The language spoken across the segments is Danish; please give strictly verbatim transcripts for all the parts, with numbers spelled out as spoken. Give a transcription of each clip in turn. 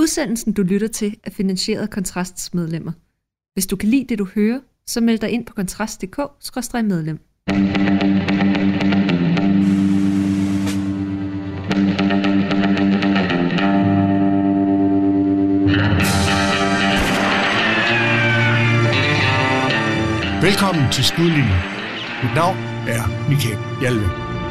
Udsendelsen, du lytter til, er finansieret af Kontrasts medlemmer. Hvis du kan lide det, du hører, så meld dig ind på kontrast punktum d k skråstreg medlem. Velkommen til Skudlinjen. Mit navn er Michael Hjalve.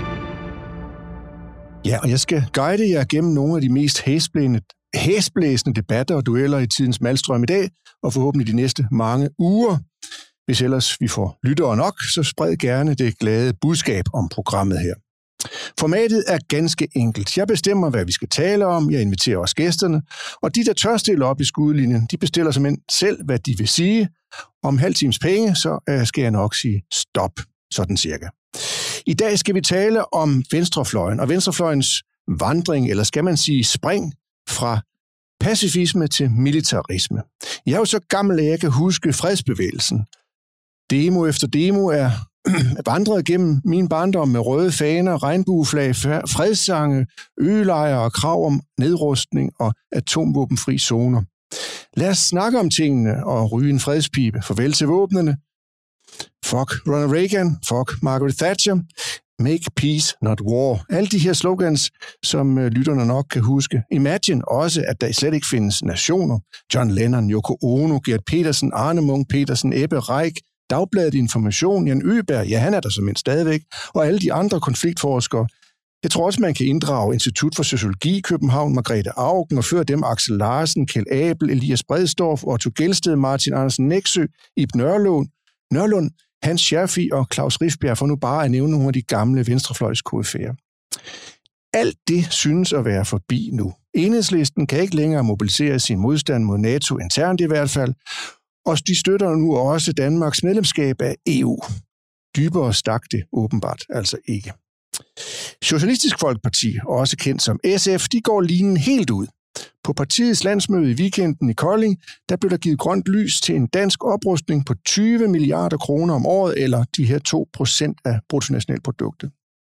Ja, og jeg skal guide jer gennem nogle af de mest hæsblæsende, hæsblæsende debatter og dueller i tidens malstrøm i dag, og forhåbentlig de næste mange uger. Hvis ellers vi får lyttere nok, så spred gerne det glade budskab om programmet her. Formatet er ganske enkelt. Jeg bestemmer, hvad vi skal tale om. Jeg inviterer også gæsterne. Og de, der tør stille op i skudlinjen, de bestiller simpelthen selv, hvad de vil sige. Om en halv times penge, så skal jeg nok sige stop, sådan cirka. I dag skal vi tale om venstrefløjen og venstrefløjens vandring, eller skal man sige spring, fra pacifisme til militarisme. Jeg er jo så gammel, at jeg kan huske fredsbevægelsen. Demo efter demo er vandret gennem min barndom med røde faner, regnbueflag, fredssange, øgelejre og krav om nedrustning og atomvåbenfri zoner. Lad os snakke om tingene og ryge en fredspibe. Farvel til våbnene. Fuck Ronald Reagan. Fuck Margaret Thatcher. Make peace, not war. Alle de her slogans, som lytterne nok kan huske. Imagine også, at der slet ikke findes nationer. John Lennon, Yoko Ono, Gert Petersen, Arne Munch Petersen, Ebbe Reich, Dagbladet Information, Jan Øberg, ja, han er der som en stadigvæk, og alle de andre konfliktforskere. Jeg tror også, man kan inddrage Institut for Sociologi i København, Margrethe Augen, og før dem Axel Larsen, Kjeld Abel, Elias Bredsdorff, Otto Gelsted, Martin Andersen Nexø, Ib Nørlund, Nørlund, Hans Scherfig og Claus Rifbjerg, for nu bare at nævne nogle af de gamle venstrefløjskoryfæer. Alt det synes at være forbi nu. Enhedslisten kan ikke længere mobilisere sin modstand mod NATO internt i hvert fald, og de støtter nu også Danmarks medlemskab af E U. Dybere stak det åbenbart altså ikke. Socialistisk Folkeparti, også kendt som S F, de går linen helt ud. På partiets landsmøde i weekenden i Kolding, der blev der givet grønt lys til en dansk oprustning på tyve milliarder kroner om året, eller de her to procent af bruttonationalproduktet.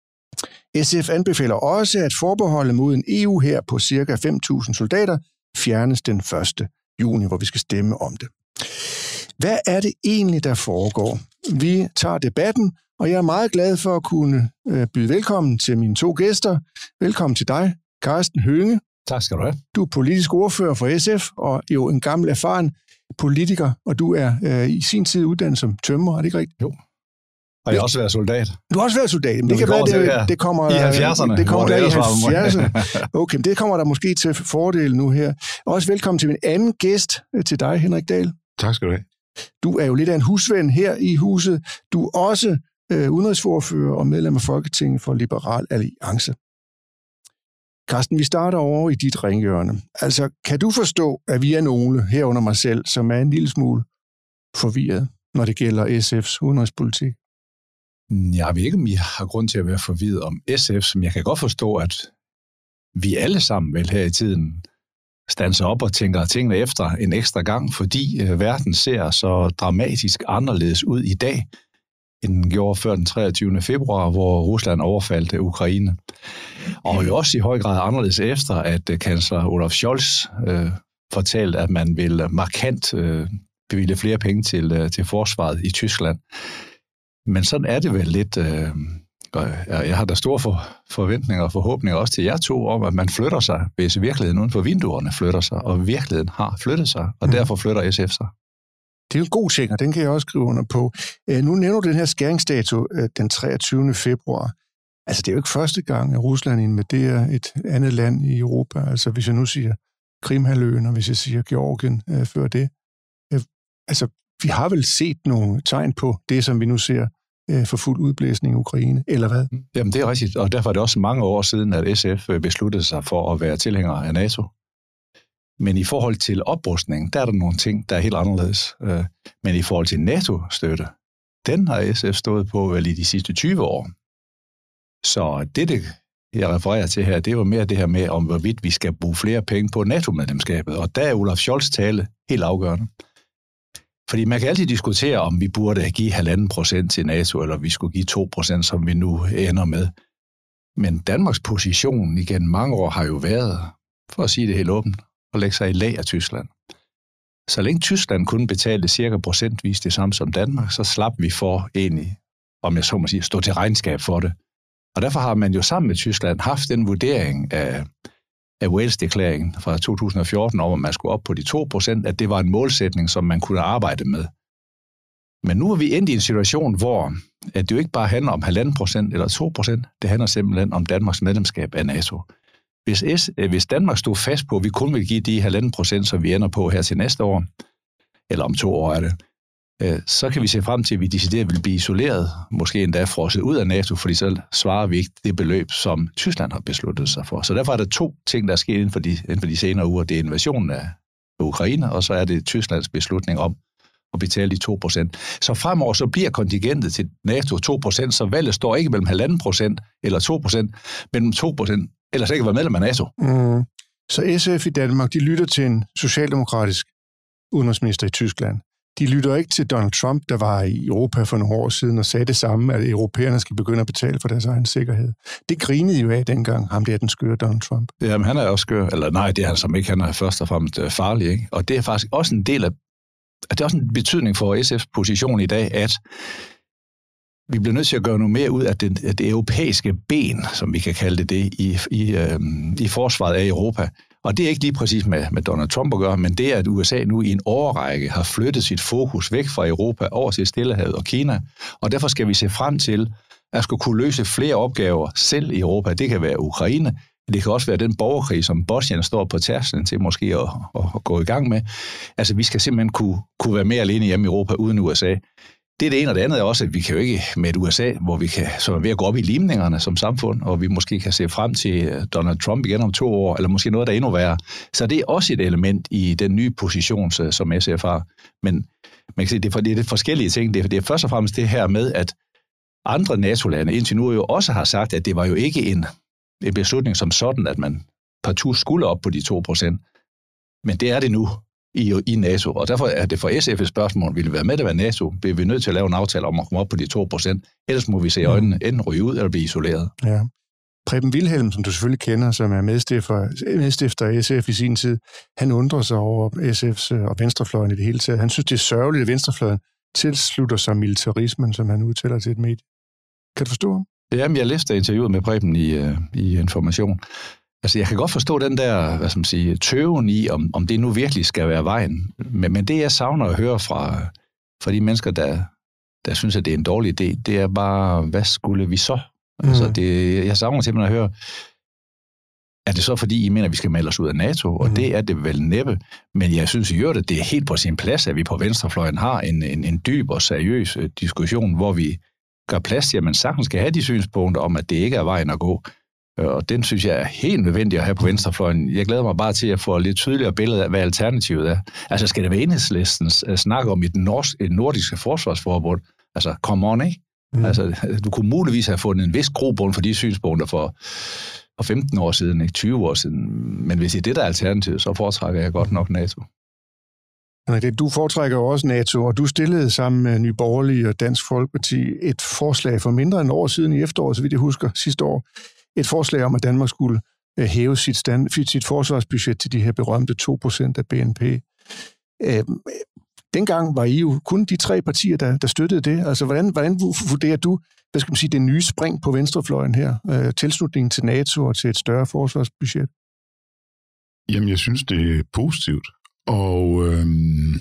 S F anbefaler også, at forbeholdet mod en E U-hær på ca. fem tusind soldater fjernes den første juni, hvor vi skal stemme om det. Hvad er det egentlig, der foregår? Vi tager debatten, og jeg er meget glad for at kunne byde velkommen til mine to gæster. Velkommen til dig, Karsten Hønge. Tak skal du have. Du er politisk ordfører for S F, og jo en gammel erfaren politiker, og du er øh, i sin tid uddannet som tømrer, er det ikke rigtigt? Jo. Og jeg har også været soldat. Du har også været soldat. Men det kan være, det, det kommer i halvfjerdserne. Det kommer der i halvfjerdserne. Okay, det kommer der måske til fordel nu her. Også velkommen til min anden gæst, til dig, Henrik Dahl. Tak skal du have. Du er jo lidt af en husven her i huset. Du er også øh, udenrigsordfører og medlem af Folketinget for Liberal Alliance. Karsten, vi starter over i dit ringhjørne. Altså, kan du forstå, at vi er nogle, herunder mig selv, som er en lille smule forvirret, når det gælder S F's udenrigspolitik? Jeg ved ikke, om I har grund til at være forvirret om S F, som jeg kan godt forstå, at vi alle sammen vel her i tiden standser op og tænker tingene efter en ekstra gang, fordi verden ser så dramatisk anderledes ud i dag, end den gjorde før den treogtyvende februar, hvor Rusland overfaldt Ukraine. Og jo også i høj grad anderledes efter, at kansler Olaf Scholz øh, fortalte, at man vil markant øh, bevilge flere penge til, øh, til forsvaret i Tyskland. Men sådan er det vel lidt. Øh, jeg har da store for, forventninger og forhåbninger også til jer to om, at man flytter sig, hvis virkeligheden uden for vinduerne flytter sig, og virkeligheden har flyttet sig, og mm. derfor flytter S F sig. Det er jo en god ting, og den kan jeg også skrive under på. Nu nævner du den her skæringsdato den treogtyvende februar. Altså, det er jo ikke første gang, at Rusland invaderer et andet land i Europa. Altså, hvis jeg nu siger Krimhalvøen, og hvis jeg siger Georgien øh, før det. Øh, altså, vi har vel set nogle tegn på det, som vi nu ser øh, for fuld udblæsning i Ukraine, eller hvad? Jamen, det er rigtigt, og derfor er det også mange år siden, at S F besluttede sig for at være tilhænger af NATO. Men i forhold til oprustning, der er der nogle ting, der er helt anderledes. Men i forhold til NATO-støtte, den har S F stået på vel i de sidste tyve år. Så det, det jeg refererer til her, det var mere det her med, om hvorvidt vi skal bruge flere penge på NATO-medlemskabet. Og der er Olaf Scholz tale helt afgørende. Fordi man kan altid diskutere, om vi burde give halvanden procent til NATO, eller vi skulle give to procent, som vi nu ender med. Men Danmarks position igen mange år har jo været, for at sige det helt åbent, og lægge sig i lag af Tyskland. Så længe Tyskland kunne betale cirka procentvis det samme som Danmark, så slap vi for egentlig, om jeg så må sige, stå til regnskab for det. Og derfor har man jo sammen med Tyskland haft den vurdering af, af Wales-deklaringen fra to tusind og fjorten om, at man skulle op på de to procent, at det var en målsætning, som man kunne arbejde med. Men nu er vi endt i en situation, hvor at det jo ikke bare handler om halvanden procent eller to procent, det handler simpelthen om Danmarks medlemskab af NATO. Hvis, S, hvis Danmark stod fast på, at vi kun vil give de halvanden procent, som vi ender på her til næste år, eller om to år er det, så kan vi se frem til, at vi decideret vil blive isoleret, måske endda frosset ud af NATO, fordi så svarer vi ikke det beløb, som Tyskland har besluttet sig for. Så derfor er der to ting, der er sket inden for de, inden for de senere uger. Det er invasionen af Ukraine, og så er det Tysklands beslutning om at betale de to procent. Så fremover så bliver kontingentet til NATO to procent, så valget står ikke mellem halvanden procent eller to procent, men to procent, ellers ikke være medlem af NATO. Mm. Så S F i Danmark, de lytter til en socialdemokratisk udenrigsminister i Tyskland. De lytter ikke til Donald Trump, der var i Europa for nogle år siden og sagde det samme, at europæerne skal begynde at betale for deres egen sikkerhed. Det grinede jo af dengang, ham der den skøre Donald Trump. Jamen, han er også skør. Eller nej, det er han som ikke. Han er først og fremmest farlig, ikke? Og det er faktisk også en del af, det er også en betydning for S F's position i dag, at vi bliver nødt til at gøre noget mere ud af det, af det europæiske ben, som vi kan kalde det, det i, i, øh, i forsvaret af Europa. Og det er ikke lige præcis med, med Donald Trump at gøre, men det er, at U S A nu i en årrække har flyttet sit fokus væk fra Europa over til Stillehavet og Kina. Og derfor skal vi se frem til at skulle kunne løse flere opgaver selv i Europa. Det kan være Ukraine, det kan også være den borgerkrig, som Bosnien står på tærsklen til måske at, at, at gå i gang med. Altså, vi skal simpelthen kunne, kunne være mere alene hjemme i Europa uden U S A. Det er det ene, og det andet er også, at vi kan jo ikke med et U S A, hvor vi kan, som er ved at gå op i limningerne som samfund, og vi måske kan se frem til Donald Trump igen om to år, eller måske noget, der er endnu værre. Så det er også et element i den nye position, som S F har. Men man kan sige, det er, det er forskellige ting. Det er, det er først og fremmest det her med, at andre NATO-lande indtil nu jo også har sagt, at det var jo ikke en, en beslutning som sådan, at man partout skulle op på de to procent. Men det er det nu i, i NATO, og derfor er det for S F et spørgsmål, vil vi være med til at være NATO, bliver vi nødt til at lave en aftale om at komme op på de to procent, ellers må vi se øjnene enten ryge ud eller blive isoleret. Ja. Preben Wilhelm, som du selvfølgelig kender, som er medstifter, medstifter af S F i sin tid, han undrer sig over S F's og venstrefløjen i det hele taget. Han synes, det er sørgeligt, at venstrefløjen tilslutter sig militarismen, som han udtaler til et medie. Kan du forstå ham? Jamen, jeg læste interviewet med Preben i, i Information. Altså, jeg kan godt forstå den der, hvad skal man sige, tøven i, om, om det nu virkelig skal være vejen. Men, men det, jeg savner at høre fra, fra de mennesker, der, der synes, at det er en dårlig idé, det er bare, hvad skulle vi så? Mm. Altså, det, jeg savner simpelthen at høre, er det så fordi, I mener, at vi skal melde os ud af NATO? Og mm. det er det vel næppe. Men jeg synes i øvrigt, at det er helt på sin plads, at vi på venstrefløjen har en, en, en dyb og seriøs diskussion, hvor vi gør plads til, at man sagtens skal have de synspunkter om, at det ikke er vejen at gå. Og den synes jeg er helt nødvendig at have på venstrefløjen. Jeg glæder mig bare til at få et lidt tydeligere billede af, hvad alternativet er. Altså, skal det være Enhedslistens snak om et, norsk, et nordiske forsvarsforbund? Altså, come on, ikke? Mm. Altså, du kunne muligvis have fundet en vis grobund for de synspunkter for, for femten år siden, ikke tyve år siden. Men hvis det er det, der er alternativet, så foretrækker jeg godt nok NATO. Du foretrækker også NATO, og du stillede sammen med Nye Borgerlige og Dansk Folkeparti et forslag for mindre end et år siden i efteråret, så vidt jeg husker, sidste år. Et forslag om, at Danmark skulle hæve sit, stand, sit forsvarsbudget til de her berømte to procent af B N P. Øh, dengang var I jo kun de tre partier, der, der støttede det. Altså, hvordan, hvordan vurderer du, hvad skal man sige, det nye spring på venstrefløjen her? Øh, tilslutningen til NATO og til et større forsvarsbudget? Jamen, jeg synes, det er positivt. Og øhm,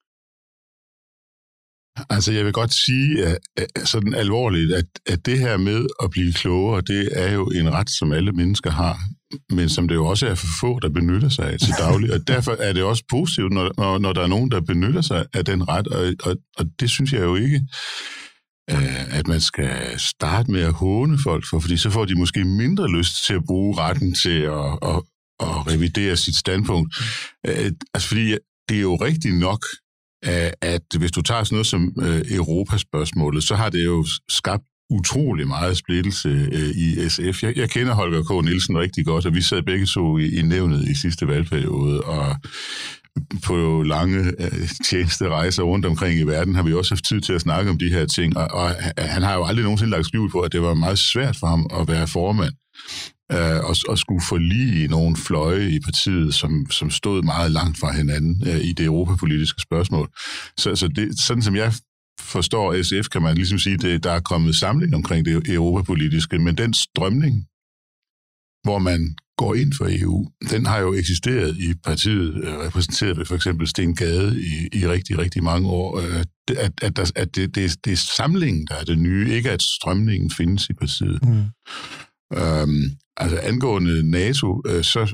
altså, jeg vil godt sige at, at, sådan alvorligt, at, at det her med at blive klogere, det er jo en ret, som alle mennesker har, men som det jo også er for få, der benytter sig af til daglig. Og derfor er det også positivt, når, når, når der er nogen, der benytter sig af den ret, og, og, og det synes jeg jo ikke, at man skal starte med at håne folk for, fordi så får de måske mindre lyst til at bruge retten til at, at, at revidere sit standpunkt. Altså, fordi det er jo rigtigt nok, at hvis du tager sådan noget som Europaspørgsmålet, så har det jo skabt utrolig meget splittelse i S F. Jeg, jeg kender Holger K. Nielsen rigtig godt, og vi sad begge to i, i nævnet i sidste valgperiode, og på lange tjenesterejser rundt omkring i verden har vi også haft tid til at snakke om de her ting, og, og han har jo aldrig nogensinde lagt skjul på, at det var meget svært for ham at være formand øh, og, og skulle forlige nogle fløje i partiet, som, som stod meget langt fra hinanden øh, i det europapolitiske spørgsmål. Så, så det, sådan som jeg forstår S F, kan man ligesom sige, at der er kommet samling omkring det europapolitiske, men den strømning, hvor man går ind for E U, den har jo eksisteret i partiet, repræsenteret ved for eksempel Sten Gade i, i rigtig, rigtig mange år. At, at, der, at det, det, det er samlingen, der er det nye, ikke at strømningen findes i partiet. Mm. Øhm, altså angående NATO, øh, så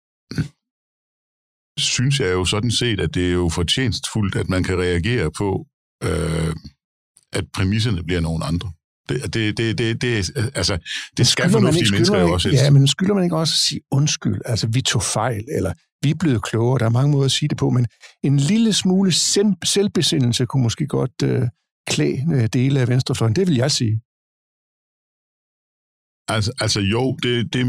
synes jeg jo sådan set, at det er jo fortjenstfuldt, at man kan reagere på, øh, at præmisserne bliver nogle andre. Det, det, det, det, det, altså, det skal fornuftige mennesker jo også. Ja, men skylder man ikke også at sige undskyld? Altså, vi tog fejl, eller vi er blevet klogere. Der er mange måder at sige det på, men en lille smule selvbesindelse kunne måske godt øh, klæde dele af venstrefløjen. Det vil jeg sige. Altså, altså jo, det, det,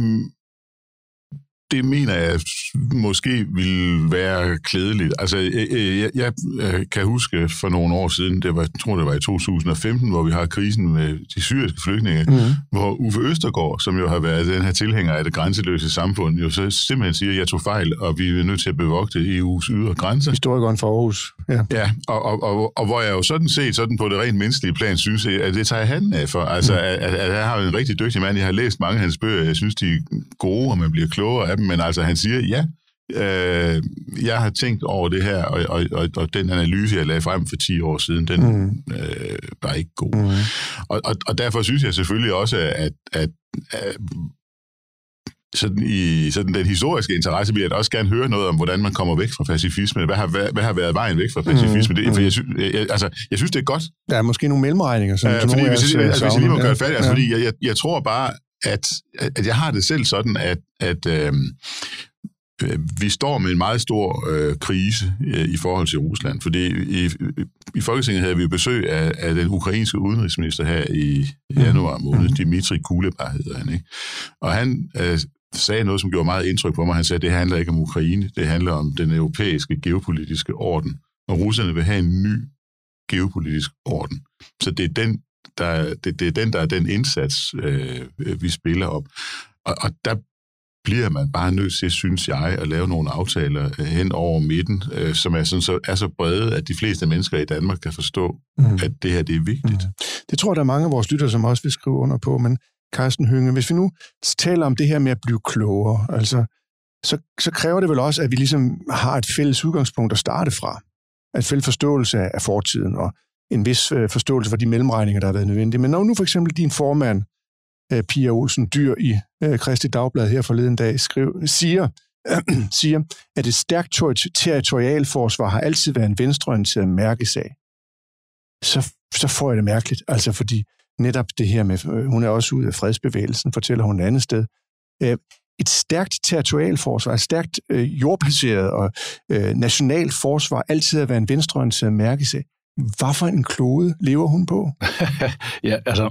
det mener jeg måske ville være klædeligt. Altså, jeg, jeg, jeg kan huske for nogle år siden, det var, jeg tror det var i to tusind og femten, hvor vi har krisen med de syriske flygtninge, mm. hvor Uffe Østergaard, som jo har været den her tilhænger af det grænseløse samfund, jo så simpelthen siger, at jeg tog fejl, og vi er nødt til at bevogte E U's ydre grænser. Historikeren for Aarhus. Ja, ja og, og, og, og hvor jeg jo sådan set, sådan på det rent menneskelige plan, synes, at det tager jeg handen af for. Altså, mm. at, at jeg har en rigtig dygtig mand, jeg har læst mange af hans bøger, jeg synes, de er gode, og man bliver klogere af dem, men altså, han siger, ja, øh, jeg har tænkt over det her, og, og, og, og den analyse, jeg lagde frem for ti år siden, den mm. øh, var ikke god. Mm. Og, og, og derfor synes jeg selvfølgelig også, at, at, at sådan i sådan den historiske interesse vil jeg også gerne høre noget om, hvordan man kommer væk fra pacifisme. Hvad har, hvad, hvad har været vejen væk fra pacifisme? Mm. Det, for jeg, synes, jeg, altså, jeg synes, det er godt. Der er måske nogle mellemregninger. Som øh, fordi, hvis, altså, altså, hvis jeg lige må gøre det færdigt, altså, ja. fordi jeg, jeg, jeg tror bare, at, at jeg har det selv sådan, at, at øh, vi står med en meget stor øh, krise øh, i forhold til Rusland, fordi i, i Folketinget havde vi besøg af, af den ukrainske udenrigsminister her i januar måned, mm. Dmitri Kuleba hedder han, ikke? Og han øh, sagde noget, som gjorde meget indtryk på mig. Han sagde, at det handler ikke om Ukraine, det handler om den europæiske geopolitiske orden, og russerne vil have en ny geopolitisk orden. Så det er den, der, det, det er den, der er den indsats, øh, vi spiller op. Og, og der bliver man bare nødt til, synes jeg, at lave nogle aftaler hen over midten, øh, som er, sådan, så, er så brede, at de fleste mennesker i Danmark kan forstå, mm. at det her det er vigtigt. Mm. Det tror jeg, der er mange af vores lyttere, som også vil skrive under på, men Carsten Hønge, hvis vi nu taler om det her med at blive klogere, altså, så, så kræver det vel også, at vi ligesom har et fælles udgangspunkt at starte fra. Et fælles forståelse af fortiden, og en vis forståelse for de mellemregninger, der har været nødvendige. Men når nu for eksempel din formand, Pia Olsen Dyhr i øh, Kristi Dagblad her forleden dag skriv, siger, øh, siger, at et stærkt territorialforsvar har altid været en venstreorienteret mærkesag. Så, så får jeg det mærkeligt, altså fordi netop det her med, øh, hun er også ude af fredsbevægelsen, fortæller hun et andet sted. Øh, et stærkt territorialforsvar, et stærkt øh, jordbaseret og øh, nationalt forsvar altid har været en venstreorienteret mærkesag. Hvad for en klode lever hun på? Ja, altså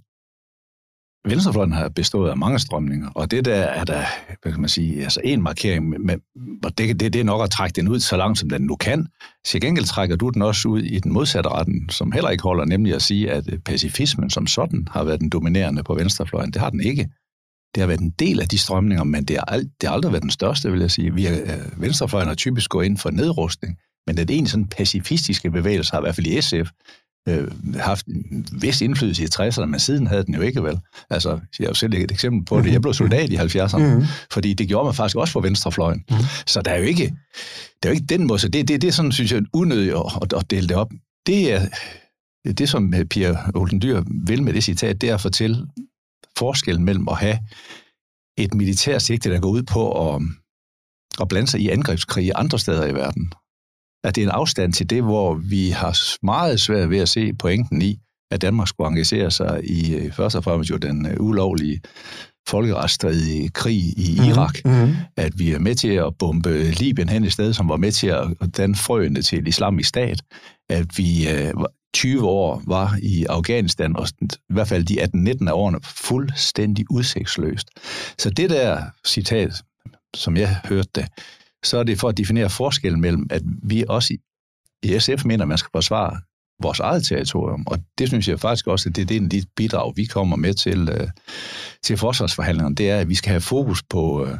venstrefløjen har bestået af mange strømninger, og det der er der, hvad kan man sige, altså en markering, men det, det, det er nok at trække den ud så langt, som den nu kan. Til gengæld trækker du den også ud i den modsatte retten, som heller ikke holder, nemlig at sige, at pacifismen som sådan har været den dominerende på venstrefløjen. Det har den ikke. Det har været en del af de strømninger, men det har, ald- det har aldrig været den største, vil jeg sige. Vi er, venstrefløjen har typisk gået ind for nedrustning, men at egentlig sådan pacifistiske bevægelser har i hvert fald i S F øh, haft en vis indflydelse i tresserne, men siden havde den jo ikke vel. Altså, jeg har jo selv et eksempel på det. Jeg blev soldat i halvfjerdserne, mm-hmm. fordi det gjorde man faktisk også for venstrefløjen. Mm-hmm. Så der er jo ikke, der er jo ikke den måde. Så det, det, det er sådan, synes jeg, unødigt at, at dele det op. Det er det, som Pia Olsen Dyhr vil med det citat, det er at fortælle forskellen mellem at have et militært sigte, der går ud på at, at blande sig i angrebskrige andre steder i verden. At det er en afstand til det, hvor vi har meget svært ved at se pointen i, at Danmark skulle engagere sig i først og fremmest jo den ulovlige folkeretsstridige krig i Irak. Mm-hmm. At vi er med til at bombe Libyen hen i stedet, som var med til at danne frøene til et islamisk stat. At vi tyve år var i Afghanistan, og i hvert fald de atten nitten af årene, fuldstændig udsigtsløst. Så det der citat, som jeg hørte det, så er det for at definere forskellen mellem, at vi også i S F mener, at man skal forsvare vores eget territorium. Og det synes jeg faktisk også, at det er en af de bidrag, vi kommer med til, øh, til forsvarsforhandlingerne, det er, at vi skal have fokus på, øh,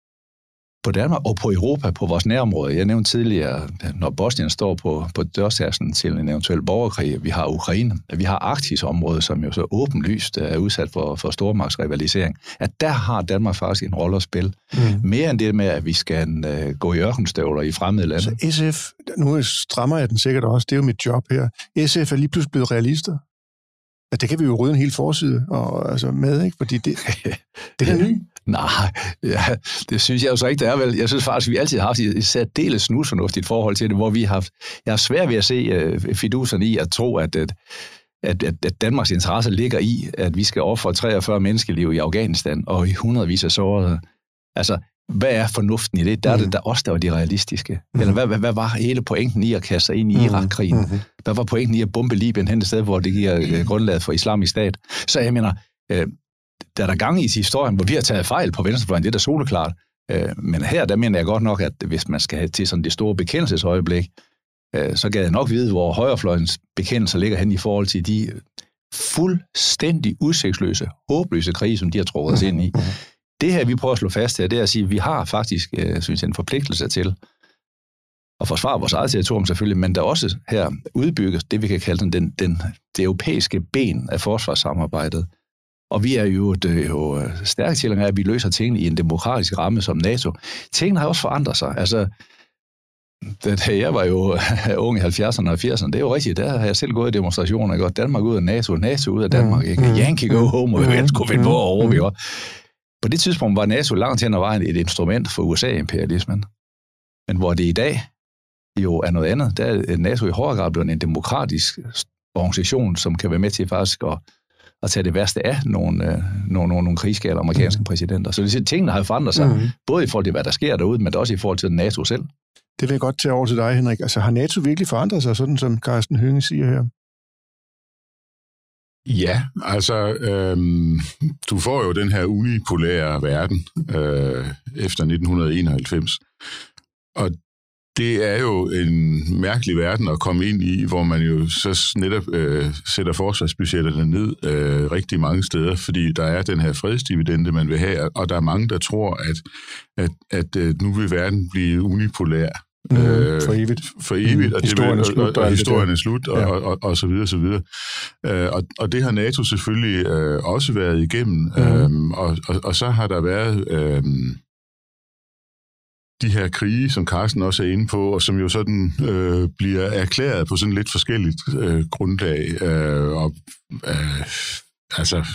på Danmark og på Europa, på vores nærområde. Jeg nævnte tidligere, når Bosnien står på, på dørtærsklen til en eventuel borgerkrig, vi har Ukraine, vi har Arktis-området, som jo så åbenlyst er udsat for, for stormagtsrivalisering, at der har Danmark faktisk en rolle at spille. Mm. Mere end det med, at vi skal uh, gå i ørkenstøvler i fremmede lande. Så S F, nu strammer jeg den sikkert også, det er jo mit job her. S F er lige pludselig blevet realister. Ja, det kan vi jo rydde en hel forside og, altså med, ikke? Fordi det, det er ny. Nej, ja, det synes jeg jo så ikke, det er vel. Jeg synes faktisk, vi altid har haft et særdeles snusfornuftigt forhold til det, hvor vi har haft, jeg har svært ved at se uh, fiduserne i at tro, at, at, at, at Danmarks interesse ligger i, at vi skal ofre treogfyrre menneskeliv i Afghanistan og i hundredvis af sårede. Altså, hvad er fornuften i det? Der er det der også, der var de realistiske. Mm. Eller hvad, hvad, hvad var hele pointen i at kaste sig ind i Irak-krigen? Mm. Hvad var pointen i at bombe Libyen hen et sted, hvor det giver uh, grundlaget for islamisk stat? Så jeg mener, uh, der er der gang i historien, hvor vi har taget fejl på venstrefløjen, det er da soleklart. Men her, der mener jeg godt nok, at hvis man skal have til sådan det store bekendelsesøjeblik, så kan jeg nok vide, hvor højrefløjens bekendelser ligger hen i forhold til de fuldstændig udsigtsløse, håbløse krige, som de har trukket os ind i. Det her, vi prøver at slå fast her, det er at sige, at vi har faktisk, synes jeg, en forpligtelse til at forsvare vores eget territorium selvfølgelig, men der også her udbygges det, vi kan kalde den, den, det europæiske ben af forsvarssamarbejdet. Og vi er jo, det er jo stærke tilhængere af, at vi løser tingene i en demokratisk ramme som NATO. Tingene har også forandret sig. Altså, det, jeg var jo ung i halvfjerdserne og firserne, det er jo rigtigt, der har jeg selv gået i demonstrationer, godt Danmark ud af NATO, NATO ud af Danmark, ikke? Yankee go home, og jeg skulle finde på over, vi var. På det tidspunkt var NATO langt hen ad vejen et instrument for U S A-imperialismen. Men hvor det i dag jo er noget andet, der er NATO i højere grad blevet en demokratisk organisation, som kan være med til faktisk at at tage det værste af nogle, øh, nogle, nogle, nogle krigsgale amerikanske mm. præsidenter. Så det, tingene har jo forandret sig, mm. både i forhold til, hvad der sker derude, men også i forhold til NATO selv. Det vil jeg godt tage over til dig, Henrik. Altså, har NATO virkelig forandret sig, sådan som Carsten Hønge siger her? Ja, altså, øhm, du får jo den her unipolære verden øh, efter nitten enoghalvfems, og det er jo en mærkelig verden at komme ind i, hvor man jo så netop øh, sætter forsvarsbudgetterne ned øh, rigtig mange steder, fordi der er den her fredsdividende, man vil have, og der er mange, der tror, at, at, at, at nu vil verden blive unipolær. Mm, øh, for evigt. For evigt, mm, og, historien er slut, og, og historien er slut, og, ja. og, og, og så videre, så videre. Øh, og, og det har NATO selvfølgelig øh, også været igennem, mm. øhm, og, og, og så har der været... Øh, de her krige, som Carsten også er inde på, og som jo sådan øh, bliver erklæret på sådan lidt forskelligt øh, grundlag, øh, og øh, altså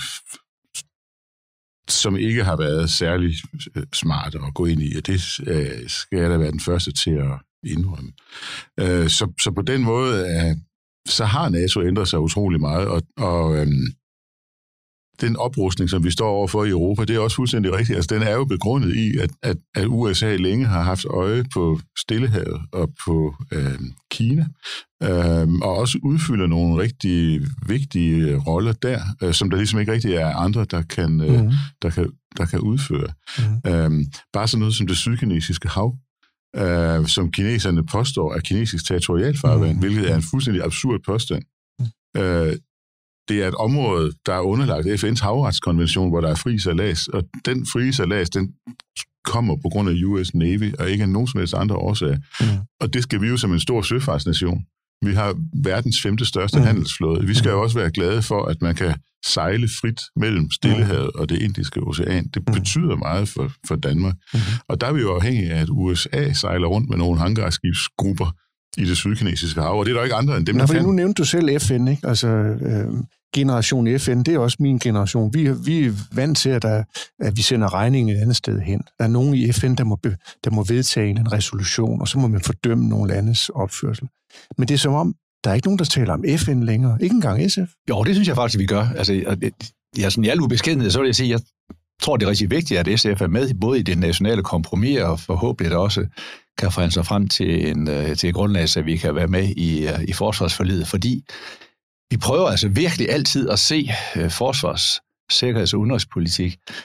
som ikke har været særlig smart at gå ind i, og det øh, skal jeg da være den første til at indrømme. Øh, så, så på den måde, øh, så har NATO ændret sig utrolig meget, og, og øh, den oprustning, som vi står overfor i Europa, det er også fuldstændig rigtigt. Altså, den er jo begrundet i, at, at, at U S A længe har haft øje på Stillehavet og på øh, Kina, øh, og også udfylder nogle rigtig vigtige roller der, øh, som der ligesom ikke rigtig er andre, der kan, øh, mm. der kan, der kan udføre. Mm. Øh, bare sådan noget som det sydkinesiske hav, øh, som kineserne påstår er kinesisk territorialfarvand, mm. hvilket er en fuldstændig absurd påstand. Mm. Øh, Det er et område, der er underlagt F N's havretskonvention, hvor der er fri sejlads, og den frie sejlads, den kommer på grund af U S Navy, og ikke af nogen som helst andre årsager. Mm. Og det skal vi jo som en stor søfartsnation. Vi har verdens femte største mm. handelsflåde. Vi skal jo også være glade for, at man kan sejle frit mellem Stillehavet og det Indiske Ocean. Det mm. betyder meget for, for Danmark. Mm. Og der er vi jo afhængige af, at U S A sejler rundt med nogle hangarskibsgrupper i det sydkinesiske hav, og det er der ikke andre end dem, Nå, der kan. Nu nævnte du selv F N, ikke? Altså, øh, generation F N, det er også min generation. Vi, vi er vant til, at, der, at vi sender regningen et andet sted hen. Der er nogen i F N, der må, der må vedtage en resolution, og så må man fordømme nogle landes opførsel. Men det er som om, der er ikke nogen, der taler om F N længere. Ikke engang S F. Jo, det synes jeg faktisk, vi gør. Altså, jeg, sådan, i al ubeskedenhed, så vil jeg sige, jeg tror, det er rigtig vigtigt, at S F er med, både i det nationale kompromis, og forhåbentlig også kan forhandle sig frem til, en, til et grundlag, så vi kan være med i, i forsvarsforliget, fordi vi prøver altså virkelig altid at se forsvars-, sikkerheds- og udenrigspolitik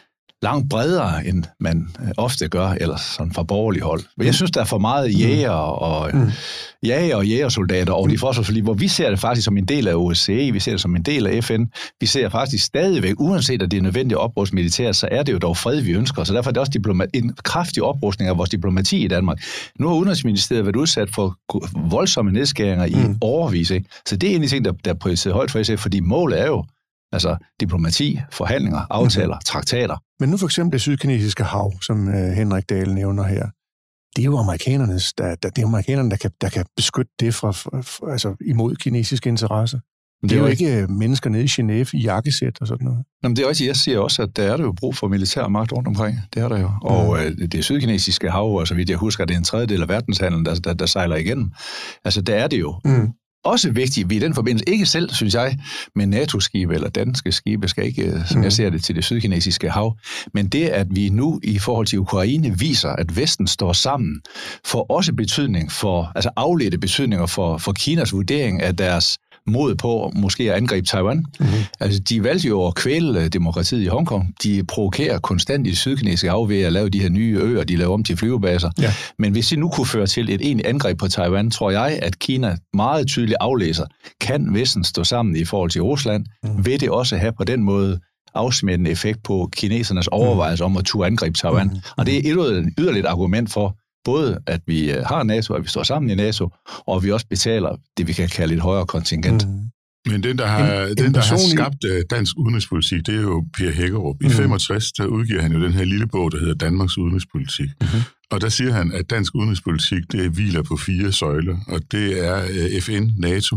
langt bredere, end man ofte gør, eller sådan fra borgerlig hold. Men jeg synes, der er for meget jæger og mm. jæger og jægersoldater over de forsvarsforlig, hvor vi ser det faktisk som en del af O S C E, vi ser det som en del af F N. Vi ser faktisk stadigvæk, uanset at det er nødvendigt at opruste militært, så er det jo dog fred, vi ønsker. Så derfor er det også diploma- en kraftig oprustning af vores diplomati i Danmark. Nu har Udenrigsministeriet været udsat for voldsomme nedskæringer i mm. årevis, ikke? Så det er en af de ting, der, der er prioriteret højt for S F, fordi målet er jo altså diplomati, forhandlinger, aftaler, mm. traktater. Men nu for eksempel det sydkinesiske hav, som uh, Henrik Dahl nævner her, det er jo amerikanernes, der, der, det er amerikanerne, der kan, der kan beskytte det fra, fra, altså imod kinesiske interesser. Det er, det er jo ikke mennesker nede i Genève i jakkesæt og sådan noget. Jamen det er også, jeg siger også, at der er det jo brug for militær magt rundt omkring. Det er der jo. Og ja. øh, det sydkinesiske hav, og så vidt jeg husker, det er en tredjedel af verdenshandlen, der, der, der sejler igennem. Altså der er det jo. Mm. Også vigtigt, vi i den forbindelse ikke selv, synes jeg, med NATO-skibe eller danske skibe, skal ikke, som mm. jeg ser det, til det sydkinesiske hav. Men det, at vi nu i forhold til Ukraine viser, at Vesten står sammen, får også betydning for, altså afledte betydninger for, for Kinas vurdering af deres mod på måske at angribe Taiwan. Mm-hmm. Altså, de valgte jo at kvæle demokratiet i Hongkong. De provokerer konstant i det sydkinesiske hav ved at lave de her nye øer, de laver om til flyvebaser. Ja. Men hvis det nu kunne føre til et egentligt angreb på Taiwan, tror jeg, at Kina meget tydeligt aflæser, kan Vesten stå sammen i forhold til Rusland, mm. vil det også have på den måde afsmittende effekt på kinesernes overvejelser om at turde angribe Taiwan. Mm. Og det er et yderligt argument for, både at vi har NATO, at vi står sammen i NATO, og at vi også betaler det, vi kan kalde et højere kontingent. Mm. Men den, der har, en, den, en der har skabt uh, dansk udenrigspolitik, det er jo Per Hækkerup. I mm. femogtres, der udgiver han jo den her lille bog, der hedder Danmarks udenrigspolitik. Mm-hmm. Og der siger han, at dansk udenrigspolitik, det hviler på fire søjler, og det er uh, F N, NATO,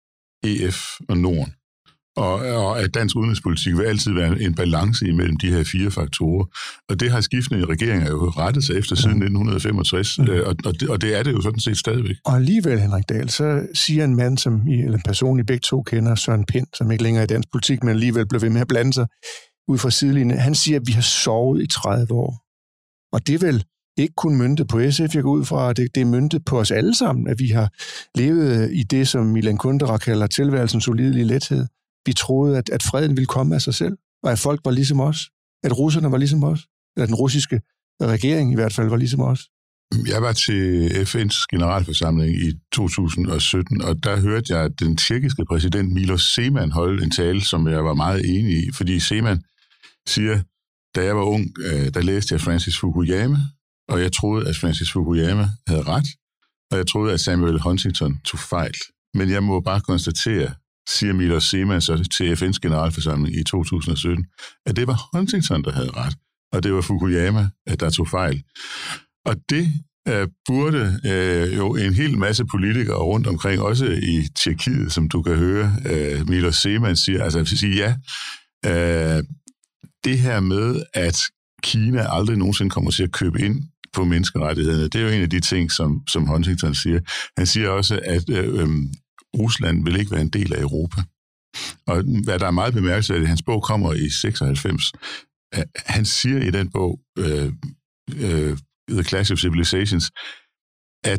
E F og Norden. Og, og at dansk udenrigspolitik vil altid være en balance imellem de her fire faktorer. Og det har skiftende regeringer jo rettet sig efter siden nitten femogtres, mm. og, og, det, og det er det jo sådan set stadigvæk. Og alligevel, Henrik Dahl, så siger en mand, som I, eller en person, I begge to kender, Søren Pind, som ikke længere er i dansk politik, men alligevel blev ved med at blande sig ud fra sidelinjen. Han siger, at vi har sovet i tredive år. Og det er vel ikke kun møntet på S F, jeg går ud fra, at det, det er møntet på os alle sammen, at vi har levet i det, som Milan Kundera kalder tilværelsens ulidelige lethed. Vi troede, at, at freden ville komme af sig selv, og at folk var ligesom os, at russerne var ligesom os, eller den russiske regering i hvert fald var ligesom os. Jeg var til F N's generalforsamling i to tusind og sytten, og der hørte jeg, at den tjekkiske præsident Milos Zeman holdt en tale, som jeg var meget enig i, fordi Zeman siger, da jeg var ung, der læste jeg Francis Fukuyama, og jeg troede, at Francis Fukuyama havde ret, og jeg troede, at Samuel Huntington tog fejl. Men jeg må bare konstatere, siger Milos Zeman så til F N's generalforsamling i to tusind og sytten, at det var Huntington, der havde ret, og det var Fukuyama, der tog fejl. Og det uh, burde uh, jo en hel masse politikere rundt omkring, også i Tjekkiet, som du kan høre, uh, Milos Zeman siger, altså at sige ja, uh, det her med, at Kina aldrig nogensinde kommer til at købe ind på menneskerettighederne, det er jo en af de ting, som, som Huntington siger. Han siger også, at uh, um, Rusland vil ikke være en del af Europa. Og hvad der er meget bemærkelsesværdigt, hans bog kommer i seksoghalvfems. Han siger i den bog, uh, uh, The Clash of Civilizations, at,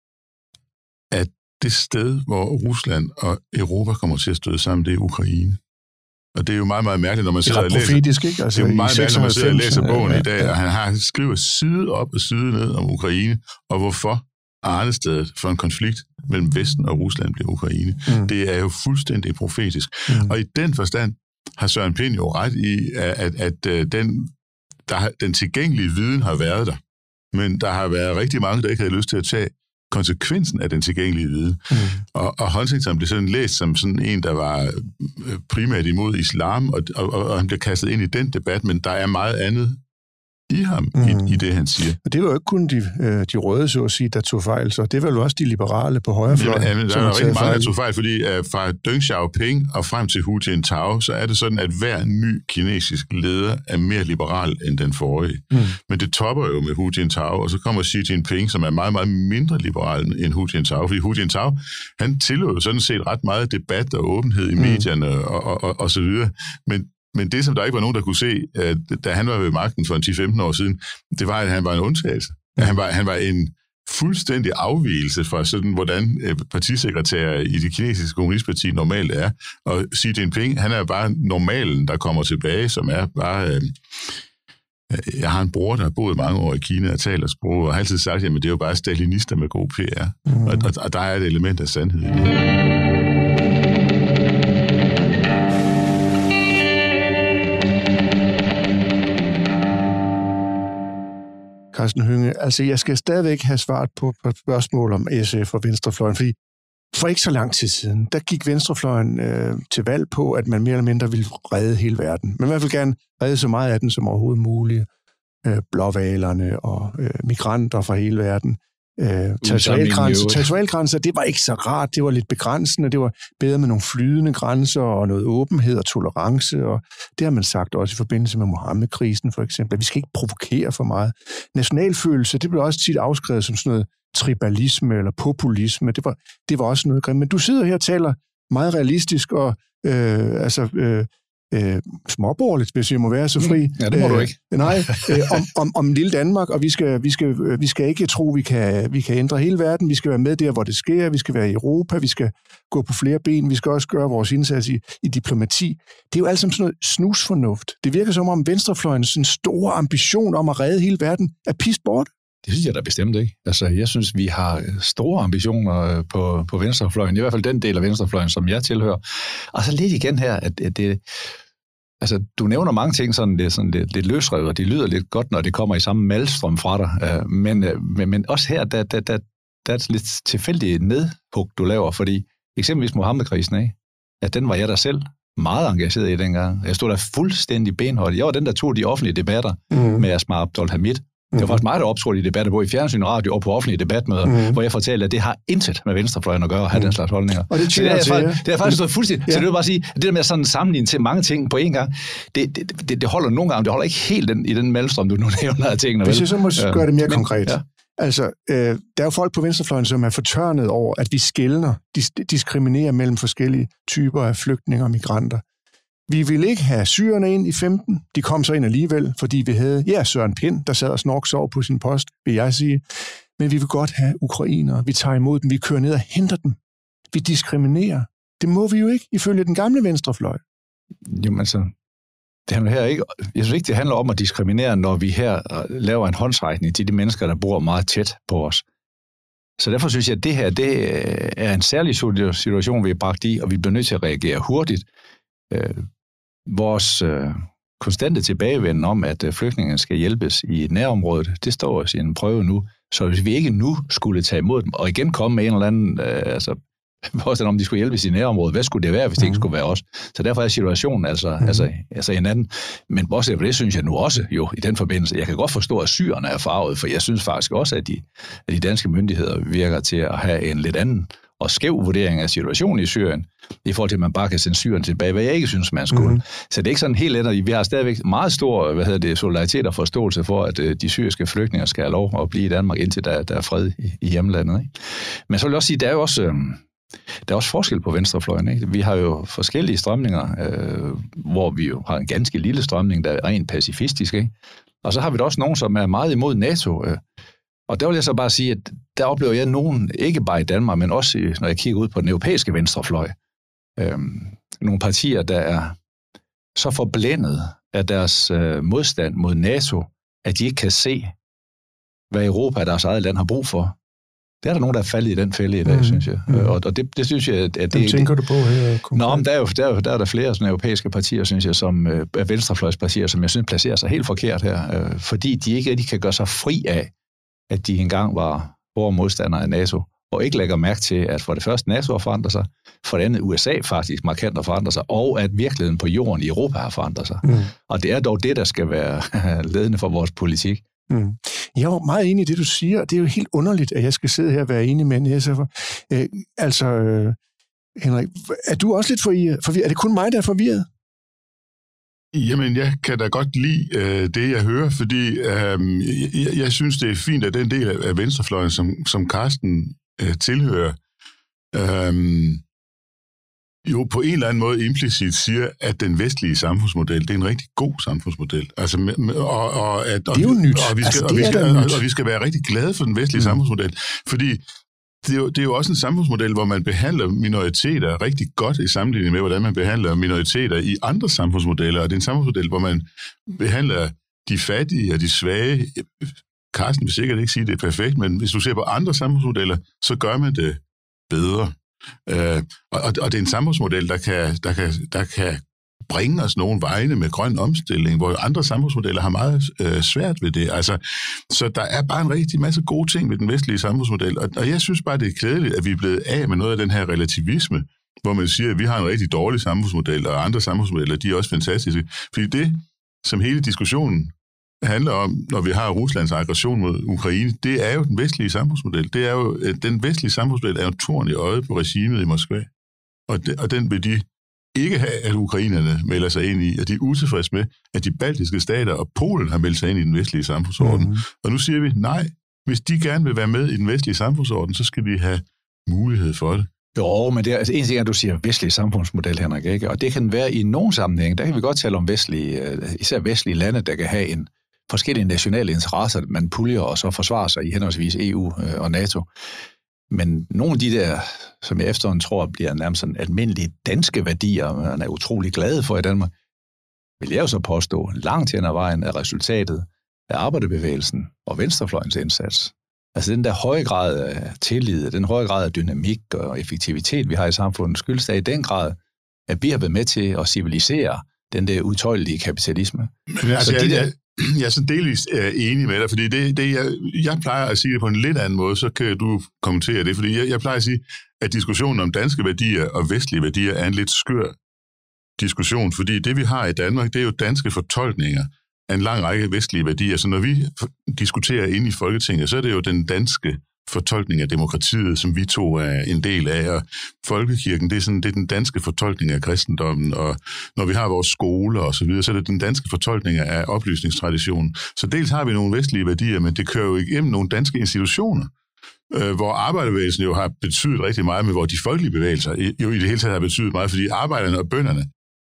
at det sted, hvor Rusland og Europa kommer til at støde sammen, det er Ukraine. Og det er jo meget, meget mærkeligt, når man sidder og læser. Ikke? Altså, det er jo meget mærkeligt, når man sidder og læser bogen ja, ja, i dag, og han har skriver side op og side ned om Ukraine, og hvorfor arnestedet for en konflikt mellem Vesten og Rusland bliver Ukraine. Mm. Det er jo fuldstændig profetisk. Mm. Og i den forstand har Søren Pind jo ret i, at, at, at den, der, den tilgængelige viden har været der, men der har været rigtig mange, der ikke havde lyst til at tage konsekvensen af den tilgængelige viden. Mm. Og, og Huntington blev sådan læst som sådan en, der var primært imod islam, og, og, og han blev kastet ind i den debat, men der er meget andet i ham, mm. i, i det, han siger. Og det var jo ikke kun de, de røde, så at sige, der tog fejl, så det var jo også de liberale på højrefløjen. Ja, men der er rigtig mange, der tog fejl, fordi uh, fra Deng Xiaoping og frem til Hu Jintao, så er det sådan, at hver ny kinesisk leder er mere liberal end den forrige. Mm. Men det topper jo med Hu Jintao, og så kommer Xi Jinping, som er meget, meget mindre liberal end Hu Jintao, fordi Hu Jintao, han tillod jo sådan set ret meget debat og åbenhed i mm. medierne og, og, og, og så videre, men Men det, som der ikke var nogen, der kunne se, da han var ved magten for ti til femten år siden, det var, at han var en undtagelse. Han var, han var en fuldstændig afvigelse fra sådan, hvordan partisekretærer i det kinesiske kommunistparti normalt er. Og Xi Jinping, han er bare normalen, der kommer tilbage, som er bare øh, Jeg har en bror, der har boet mange år i Kina og taler sprog, og har altid sagt, at det er jo bare stalinister med god P R. Mm. Og, og, og der er et element af sandhed i det. Carsten Hønge, altså jeg skal stadigvæk have svaret på, på et spørgsmål om S F og venstrefløjen, fordi for ikke så lang tid siden, der gik venstrefløjen øh, til valg på, at man mere eller mindre ville redde hele verden. Men i hvert fald gerne redde så meget af den som overhovedet muligt. Øh, blåvalerne og øh, migranter fra hele verden. Øh, territorialgrænser, territorialgrænser, det var ikke så rart, det var lidt begrænsende, det var bedre med nogle flydende grænser og noget åbenhed og tolerance, og det har man sagt også i forbindelse med Mohammed-krisen for eksempel. Vi skal ikke provokere for meget. Nationalfølelse, det blev også tit afskrevet som sådan noget tribalisme eller populisme, det var, det var også noget grimt. Men du sidder her og taler meget realistisk og øh, altså øh, øh, småborgerligt, hvis jeg må være så fri. Ja, det må øh, du ikke. Nej, øh, om, om, om lille Danmark, og vi skal, vi skal, vi skal ikke tro, vi kan, vi kan ændre hele verden. Vi skal være med der, hvor det sker. Vi skal være i Europa. Vi skal gå på flere ben. Vi skal også gøre vores indsats i, i diplomati. Det er jo alt sammen sådan noget snusfornuft. Det virker som om venstrefløjens sådan store ambition om at redde hele verden er pist bort. Det synes jeg da bestemt ikke. Altså, jeg synes, vi har store ambitioner på, på venstrefløjen. I hvert fald den del af venstrefløjen, som jeg tilhører. Og så lidt igen her, at det... Altså, du nævner mange ting, sådan det, sådan lidt, lidt løsrevet, og det lyder lidt godt, når det kommer i samme malstrøm fra dig. Men, men, men også her, der, der, der, der er et lidt tilfældigt nedhug, du laver, fordi eksempelvis Mohammed-krisen, ikke? At den var jeg der selv meget engageret i dengang. Jeg stod der fuldstændig benholdt. Jeg var den, der tog de offentlige debatter mm. med Asma Abdul Hamid. Det var faktisk mig, der optrådte i debatter, både i fjernsyn og radio og på offentlige debatmøder, mm. hvor jeg fortalte, at det har intet med venstrefløjen at gøre at have mm. den slags holdninger. Og det, så det, er, til, faktisk, det er faktisk stået fuldstændig. Ja. Så det vil bare sige, at det der med at sådan sammenligne til mange ting på én gang, det, det, det, det holder nogle gange, det holder ikke helt den, i den mellemstrøm, du nu nævner af tingene. Hvis jeg så må ja. gøre det mere Men, konkret. Ja. Altså, øh, der er jo folk på venstrefløjen, som er fortørnet over, at vi skelner, dis- diskriminerer mellem forskellige typer af flygtninge og migranter. Vi ville ikke have syrerne ind i femten. De kom så ind alligevel, fordi vi havde, ja, Søren Pind, der sad og snorksov på sin post, vil jeg sige. Men vi vil godt have ukrainere. Vi tager imod dem. Vi kører ned og henter dem. Vi diskriminerer. Det må vi jo ikke, ifølge den gamle venstrefløj. Jamen altså, det handler her ikke, jeg synes ikke, det handler om at diskriminere, når vi her laver en håndsrækning til de mennesker, der bor meget tæt på os. Så derfor synes jeg, at det her, det er en særlig situation, vi er bragt i, og vi bliver nødt til at reagere hurtigt. Vores øh, konstante tilbagevenden om, at øh, flygtningene skal hjælpes i nærområdet, det står os i en prøve nu. Så hvis vi ikke nu skulle tage imod dem, og igen komme med en eller anden, øh, altså, påstand om de skulle hjælpes i nærområdet, hvad skulle det være, hvis det ikke skulle være os? Så derfor er situationen altså, mm. altså, altså en anden. Men også det synes jeg nu også jo i den forbindelse. Jeg kan godt forstå, at syrerne er farvet, for jeg synes faktisk også, at de, at de danske myndigheder virker til at have en lidt anden og skæv vurdering af situationen i Syrien, i forhold til, at man bare kan sende Syrien tilbage, hvad jeg ikke synes, man skulle. Mm. Så det er ikke sådan helt let, vi har stadigvæk meget stor hvad hedder det, solidaritet og forståelse for, at uh, de syriske flygtninge skal have lov at blive i Danmark, indtil der, der er fred i, i hjemlandet. Ikke? Men så vil jeg også sige, der er jo også, øh, der er også forskel på venstrefløjen. Ikke? Vi har jo forskellige strømninger, øh, hvor vi jo har en ganske lille strømning, der er rent pacifistisk. Ikke? Og så har vi da også nogen, som er meget imod NATO. Øh. Og der vil jeg så bare sige, at der oplever jeg nogen, ikke bare i Danmark, men også når jeg kigger ud på den europæiske venstrefløj, øhm, nogle partier, der er så forblændet af deres øh, modstand mod NATO, at de ikke kan se, hvad Europa og deres eget land har brug for. Der er der nogen, der er faldet i den fælde i dag, mm. synes jeg. Mm. Og, og det, det synes jeg, at det... Hvem tænker du på her? Nå, men der er jo der, der, er der flere sådan europæiske partier, synes jeg, som øh, er venstrefløjspartier, som jeg synes placerer sig helt forkert her, øh, fordi de ikke rigtig kan gøre sig fri af, at de engang var hårde modstandere af NATO, og ikke lægger mærke til, at for det første NATO har forandret sig, for det andet U S A faktisk markant har forandret sig, og at virkeligheden på jorden i Europa har forandret sig. Mm. Og det er dog det, der skal være ledende for vores politik. Mm. Jeg er jo meget enig i det, du siger, og det er jo helt underligt, at jeg skal sidde her og være enig med en S F'er. Øh, altså, øh, Henrik, er du også lidt forvirret? Er det kun mig, der er forvirret? Jamen, jeg kan da godt lide øh, det, jeg hører, fordi øh, jeg, jeg synes, det er fint, at den del af venstrefløjen, som, som Carsten øh, tilhører, øh, jo på en eller anden måde implicit siger, at den vestlige samfundsmodel, det er en rigtig god samfundsmodel. Altså, og, og, at, og, det er jo nyt. Og vi skal, altså, og vi skal, og, og vi skal være rigtig glade for den vestlige mm. samfundsmodel, fordi det er, jo, det er jo også en samfundsmodel, hvor man behandler minoriteter rigtig godt i sammenligning med, hvordan man behandler minoriteter i andre samfundsmodeller. Og det er en samfundsmodel, hvor man behandler de fattige og de svage, Carsten vil sikkert ikke sige, at det er perfekt, men hvis du ser på andre samfundsmodeller, så gør man det bedre. Øh, og, og det er en samfundsmodel, der kan, der kan, der kan bringe os nogle vegne med grøn omstilling, hvor andre samfundsmodeller har meget øh, svært ved det. Altså, så der er bare en rigtig masse gode ting ved den vestlige samfundsmodel, og, og jeg synes bare, det er klædeligt, at vi er blevet af med noget af den her relativisme, hvor man siger, at vi har en rigtig dårlig samfundsmodel, og andre samfundsmodeller, de er også fantastiske. Fordi det, som hele diskussionen handler om, når vi har Ruslands aggression mod Ukraine, det er jo den vestlige samfundsmodel. Det er jo, den vestlige samfundsmodel er jo en torn i øjet på regimet i Moskva. Og, de, og den vil de ikke have, at ukrainerne melder sig ind i, og de er utilfredse med, at de baltiske stater og Polen har meldt sig ind i den vestlige samfundsorden. Mm-hmm. Og nu siger vi, nej, hvis de gerne vil være med i den vestlige samfundsorden, så skal de have mulighed for det. Jo, men det er, altså, en ting er, at du siger vestlig samfundsmodel, Henrik, ikke? Og det kan være i nogle sammenhæng. Der kan vi godt tale om vestlige, især vestlige lande, der kan have en forskellige nationale interesser, man puljer og så forsvarer sig i henholdsvis E U og NATO. Men nogle af de der, som jeg efterhånden tror, bliver nærmest sådan almindelige danske værdier, man er utrolig glad for i Danmark, vil jeg jo så påstå, langt hen ad vejen er resultatet af arbejderbevægelsen og venstrefløjens indsats. Altså den der høje grad af tillid, den høje grad af dynamik og effektivitet, vi har i samfundet, skyldes der i den grad, at vi har været med til at civilisere den der udtøjelige kapitalisme. Men altså, så de der... jeg, jeg er sådan delvis uh, enig med dig, fordi det, det jeg, jeg plejer at sige det på en lidt anden måde, så kan du kommentere det, fordi jeg, jeg plejer at sige, at diskussionen om danske værdier og vestlige værdier er en lidt skør diskussion, fordi det vi har i Danmark, det er jo danske fortolkninger af en lang række vestlige værdier. Så når vi diskuterer inde i Folketinget, så er det jo den danske fortolkning af demokratiet, som vi to er en del af, og folkekirken, det er, sådan, det er den danske fortolkning af kristendommen, og når vi har vores skoler og så videre, så er det den danske fortolkning af oplysningstraditionen. Så dels har vi nogle vestlige værdier, men det kører jo igennem nogle danske institutioner, øh, hvor arbejderbevægelsen jo har betydet rigtig meget, men hvor de folkelige bevægelser jo i det hele taget har betydet meget, fordi arbejderne og bønderne,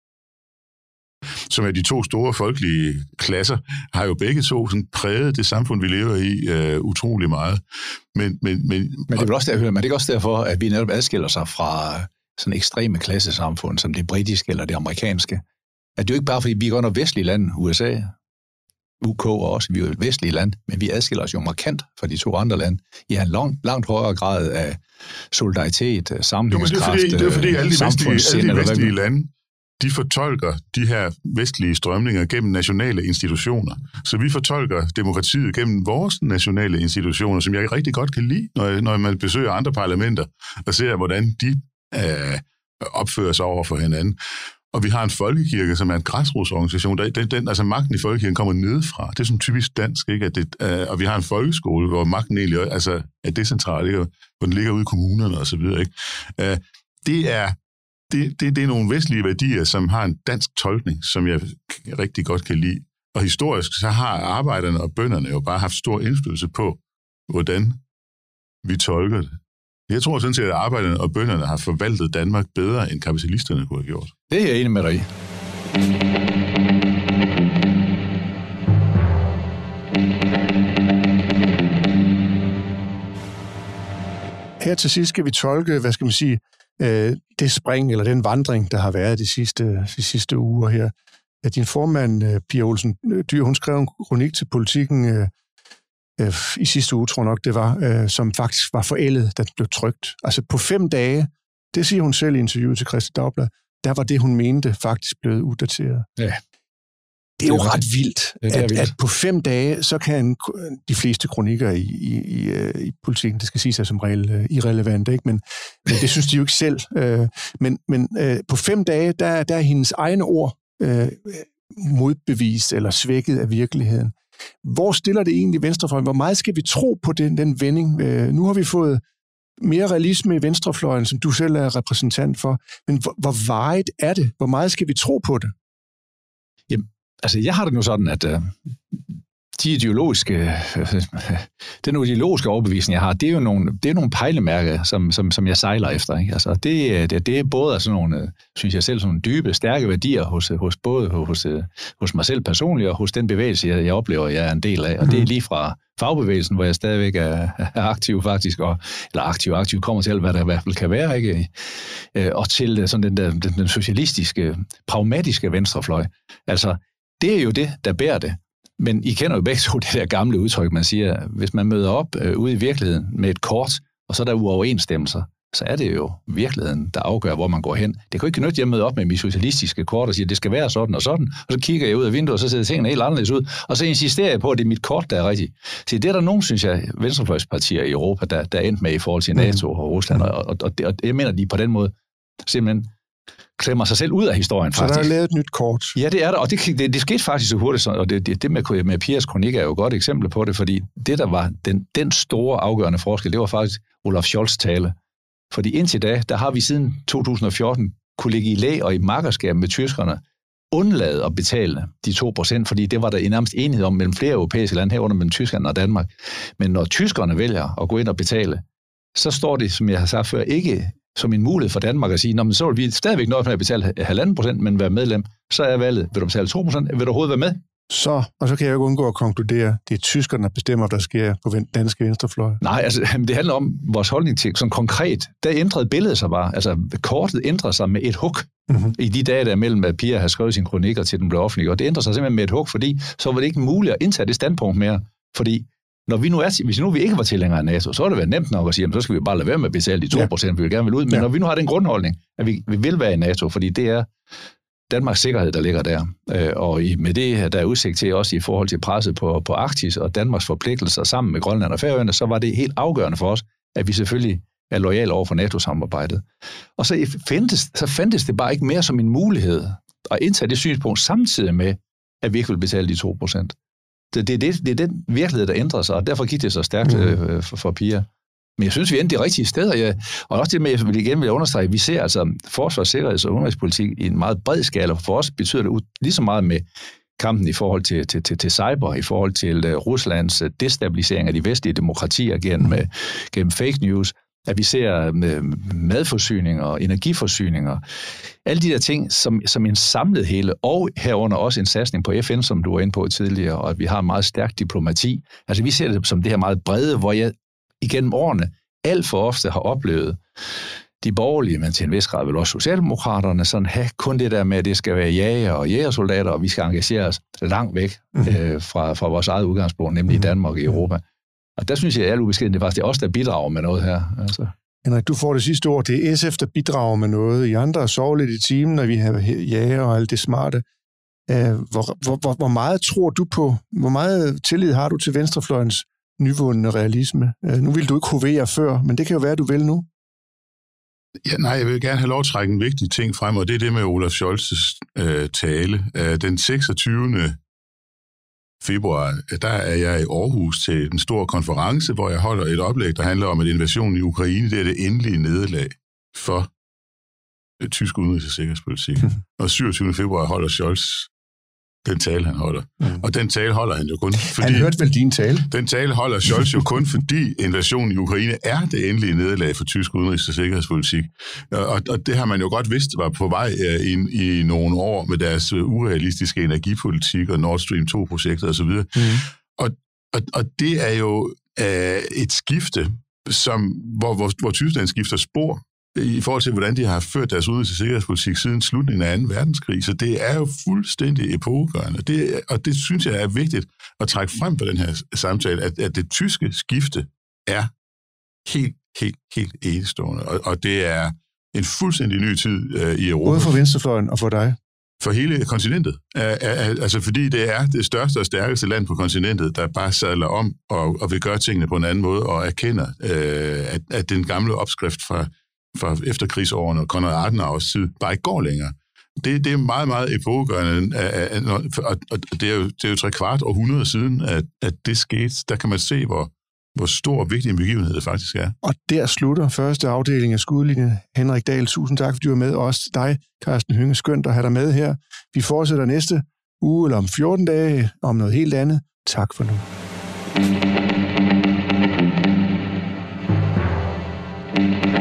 som er de to store folkelige klasser, har jo begge to sådan præget det samfund, vi lever i, øh, utrolig meget. Men, men, men, men det er vel også, der, men det er ikke også derfor, at vi netop adskiller sig fra sådan ekstreme klassesamfund, som det britiske eller det amerikanske. At det er jo ikke bare, fordi vi er godt nok vestlige land, U S A, U K og også, vi er jo et vestlige land, men vi adskiller os jo markant fra de to andre lande. I har en langt, langt højere grad af solidaritet, sammenhængskraft, samfundssind. Det er fordi, alle de vestlige, alle de vestlige lande, de fortolker de her vestlige strømninger gennem nationale institutioner. Så vi fortolker demokratiet gennem vores nationale institutioner, som jeg rigtig godt kan lide, når, når man besøger andre parlamenter og ser, hvordan de øh, opfører sig over for hinanden. Og vi har en folkekirke, som er en græsrodsorganisation. Den, den, altså magten i folkekirken kommer nedefra. Det er sådan typisk dansk, ikke? At det, øh, og vi har en folkeskole, hvor magten egentlig altså, er decentral, ikke? Hvor den ligger ude i kommunerne og så videre. Ikke? Øh, det er Det, det, det er nogle vestlige værdier, som har en dansk tolkning, som jeg rigtig godt kan lide. Og historisk, så har arbejderne og bønderne jo bare haft stor indflydelse på, hvordan vi tolker det. Jeg tror sådan set, at arbejderne og bønderne har forvaltet Danmark bedre, end kapitalisterne kunne have gjort. Det er jeg enig med dig i. Her til sidst skal vi tolke, hvad skal man sige, det spring eller den vandring, der har været de sidste, de sidste uger her. At din formand, Pia Olsen Dyhr, hun skrev en kronik til Politikken øh, øh, i sidste uge, tror jeg nok det var, øh, som faktisk var forældet, da den blev trykt. Altså på fem dage, det siger hun selv i interviewet til Kristeligt Dagblad, der var det, hun mente, faktisk blevet uddateret. Ja. Det er jo ret vildt, ja, er at, vildt, at på fem dage, så kan de fleste kronikker i, i, i, i Politikken, det skal sige sig som regel uh, irrelevant, ikke? Men, men det synes de jo ikke selv. Uh, men men uh, på fem dage, der, der er hendes egne ord uh, modbevist eller svækket af virkeligheden. Hvor stiller det egentlig venstrefløjen? Hvor meget skal vi tro på den, den vending? Uh, nu har vi fået mere realisme i venstrefløjen, som du selv er repræsentant for. Men hvor, hvor varigt er det? Hvor meget skal vi tro på det? Jamen, altså, jeg har det nu sådan, at øh, de ideologiske, øh, den ideologiske overbevisning, jeg har, det er jo nogle, det er nogle pejlemærker, som, som, som jeg sejler efter. Ikke? Altså, det, det, det er både sådan nogle, øh, synes jeg selv, sådan nogle dybe, stærke værdier hos, hos både hos, hos mig selv personligt og hos den bevægelse, jeg, jeg oplever, jeg er en del af. Og det er lige fra fagbevægelsen, hvor jeg stadigvæk er, er aktiv faktisk, og, eller aktiv, aktiv kommer til, hvad der i hvert fald kan være, ikke? Øh, og til sådan den, der, den, den socialistiske, pragmatiske venstrefløj. Altså, det er jo det, der bærer det. Men I kender jo begge to det der gamle udtryk, man siger, hvis man møder op øh, ude i virkeligheden med et kort, og så er der uoverensstemmelser, så er det jo virkeligheden, der afgør, hvor man går hen. Det kan jo ikke nytte, at jeg møder op med mit socialistiske kort og siger, det skal være sådan og sådan, og så kigger jeg ud af vinduet, og så ser tingene helt anderledes ud, og så insisterer jeg på, at det er mit kort, der er rigtigt. Så det er der nogen, synes jeg, venstrefløjspartier i Europa, der, der er endt med i forhold til NATO og Rusland, og, og, og, det, og jeg mener, de på den måde simpelthen klemmer sig selv ud af historien, faktisk. Så der er lavet et nyt kort. Ja, det er der, og det, det, det skete faktisk så hurtigt, og det, det, det med, med Pias kronik er jo et godt eksempel på det, fordi det, der var den, den store afgørende forskel, det var faktisk Olaf Scholz' tale. Fordi indtil da, der har vi siden to tusind og fjorten kunne ligge i læ og i makkerskab med tyskerne, undlade at betale de to procent, fordi det var der nærmest enighed om mellem flere europæiske lande, herunder mellem Tyskland og Danmark. Men når tyskerne vælger at gå ind og betale, så står det, som jeg har sagt før, ikke som en mulighed for Danmark at sige, nå, men så vil vi stadigvæk nøjes med at betale halvanden procent, men være medlem, så er valget, vil du betale to procent, vil du overhovedet være med? Så, og så kan jeg jo ikke undgå at konkludere, det er tyskerne, der bestemmer, hvad der sker på danske venstrefløj. Nej, altså det handler om vores holdning til, sådan konkret, der ændrede billedet sig bare, altså kortet ændrede sig med et hug, mm-hmm. i de dage der mellem, at Pia havde skrevet sine kronikker til den blev offentlig, og det ændrede sig simpelthen med et hug, fordi så var det ikke muligt at indtage det standpunkt mere, fordi når vi nu er, hvis nu vi ikke var tilhængere af NATO, så er det været nemt nok at sige, så skal vi bare lade være med at betale de to procent, ja. Vi vil gerne vil ud. Men ja. Når vi nu har den grundholdning, at vi, vi vil være i NATO, fordi det er Danmarks sikkerhed, der ligger der. Og med det, der er udsigt til også i forhold til presset på, på Arktis og Danmarks forpligtelser sammen med Grønland og Færøerne, så var det helt afgørende for os, at vi selvfølgelig er loyale over for NATO-samarbejdet. Og så fandtes, så fandtes det bare ikke mere som en mulighed at indtage det synspunkt samtidig med, at vi ikke vil betale de to procent. Det, det, det, det er den virkelighed, der ændrer sig, og derfor gik det så stærkt mm. øh, for, for Pia. Men jeg synes, vi endte de rigtige steder. Ja. Og også det med, jeg vil igen vil understrege, at vi ser altså forsvars-, sikkerheds- og udenrigspolitik i en meget bred skala. For os betyder det lige så meget med kampen i forhold til, til, til, til cyber, i forhold til uh, Ruslands destabilisering af de vestlige demokratier gennem, uh, gennem fake news, at vi ser uh, madforsyninger og energiforsyninger. Alle de der ting som, som en samlet hele, og herunder også en satsning på F N, som du var inde på tidligere, og at vi har en meget stærk diplomati. Altså vi ser det som det her meget brede, hvor jeg igennem årene alt for ofte har oplevet de borgerlige, men til en vis grad vel også socialdemokraterne, sådan have kun det der med, at det skal være jæger og jægersoldater, og vi skal engagere os langt væk mm-hmm. øh, fra, fra vores eget udgangspunkt, nemlig mm-hmm. i Danmark og i Europa. Og der synes jeg, at alle ubeskeden, det er faktisk det er os, der bidrager med noget her. Altså. Henrik, du får det sidste ord. Det er S F, der bidrager med noget. I andre sover lidt i timen, når vi har jæger og alt det smarte. Hvor, hvor, hvor, hvor meget tror du på, hvor meget tillid har du til venstrefløjens nyvundne realisme? Nu vil du ikke hovere før, men det kan jo være, at du vil nu. Ja, nej, jeg vil gerne have lov at trække en vigtig ting frem, og det er det med Olaf Scholz' øh, tale. Øh, den seksogtyvende februar, der er jeg i Aarhus til en stor konference, hvor jeg holder et oplæg, der handler om, at invasionen i Ukraine, det er det endelige nederlag for øh, tysk udenrigs- og sikkerhedspolitik. Mm. Og syvogtyvende februar holder Scholz den tale, han holder. Mm. Og den tale holder han jo kun, fordi... Han hørte vel din tale? Den tale holder Scholz jo kun, fordi invasionen i Ukraine er det endelige nederlag for tysk udenrigs- og sikkerhedspolitik. Og, og det har man jo godt vidst var på vej ind i nogle år med deres urealistiske energipolitik og Nord Stream to-projekter osv. Mm. Og, og, og det er jo øh, et skifte, som, hvor, hvor, hvor Tyskland skifter spor i forhold til, hvordan de har ført deres udenrigs- og sikkerhedspolitik siden slutningen af anden verdenskrig. Så det er jo fuldstændig epokegørende. Det, og det synes jeg er vigtigt at trække frem på den her samtale, at, at det tyske skifte er helt, helt, helt enestående. Og, og det er en fuldstændig ny tid øh, i Europa. Både for venstrefløjen og for dig? For hele kontinentet. Altså fordi det er det største og stærkeste land på kontinentet, der bare sadler om og, og vil gøre tingene på en anden måde, og erkender, øh, at, at den gamle opskrift fra fra efterkrigsårene og Konrad Adenauers tid, bare ikke går længere. Det, det er meget, meget epokegørende, og, og det er jo, det er jo tre kvart århundrede siden, at, at det skete. Der kan man se, hvor, hvor stor og vigtig en begivenhed det faktisk er. Og der slutter første afdeling af Skudlinjen. Henrik Dahl, tusind tak, fordi du var med. Og også dig, Carsten Hynge. Skønt at have dig med her. Vi fortsætter næste uge eller om fjorten dage om noget helt andet. Tak for nu.